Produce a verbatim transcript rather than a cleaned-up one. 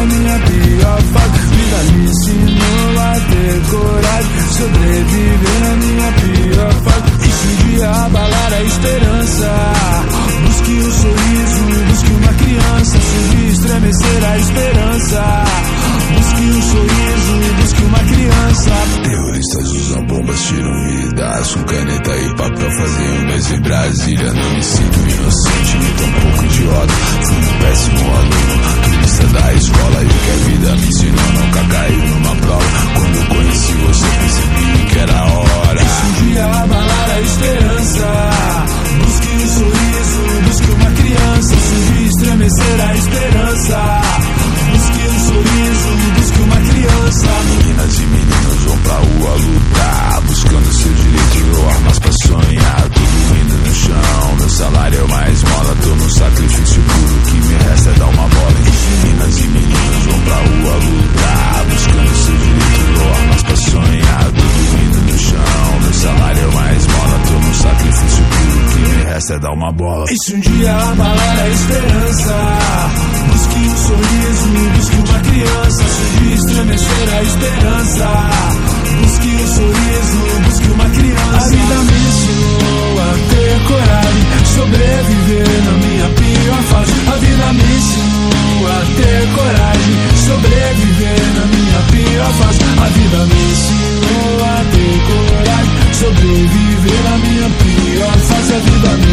na minha pior fase. Vida me ensinou a ter coragem, sobreviver na minha pior fase. E se um dia abalar a esperança, busque um sorriso, busque uma criança. Se um dia estremecer a esperança, busque um sorriso, busque uma criança. Terroristas usam bombas, tiram vidas com caneta e papel, fazem um mês em Brasília. Não me sinto inocente, nem tão pouco idiota. Fui um péssimo aluno, turista da escola, e o que a vida me ensinou nunca caiu numa prova. Quando eu conheci você, percebi que era a hora. E se um dia abalar a esperança, busque um sorriso, busque uma criança. Se um dia estremecer a esperança, busque um sorriso, busque uma criança. Meninas e meninos vão pra rua lutar, buscando seu direito ou armas pra sonhar. Tudo indo no chão, meu salário é uma esmola. Tô num sacrifício puro, o que me resta é dar uma bola. Meninas e meninos vão pra rua lutar, buscando seu direito ou armas pra sonhar. Tudo indo no chão, meu salário é uma esmola. Tô num sacrifício puro, o que me resta é dar uma bola. E se um dia abalar a esperança, busque um sorriso, busque uma criança. Se um dia estremecer a esperança, busque um sorriso, busque uma criança. A vida me ensinou a ter coragem, sobreviver na minha pior fase. A vida me ensinou a ter coragem, sobreviver na minha pior fase. A vida me ensinou a ter coragem, sobreviver na minha pior fase. A vida